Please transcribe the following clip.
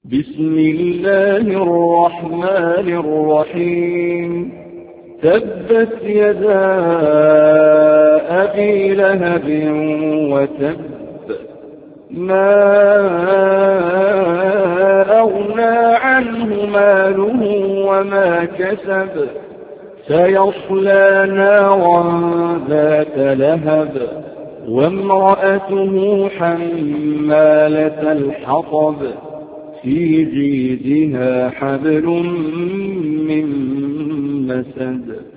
بسم الله الرحمن الرحيم تبت يدا أبي لهب وتب ما أغنى عنه ماله وما كسب سيصلى نارا ذات لهب وامرأته حمالة الحطب في جيدها حبل من مسد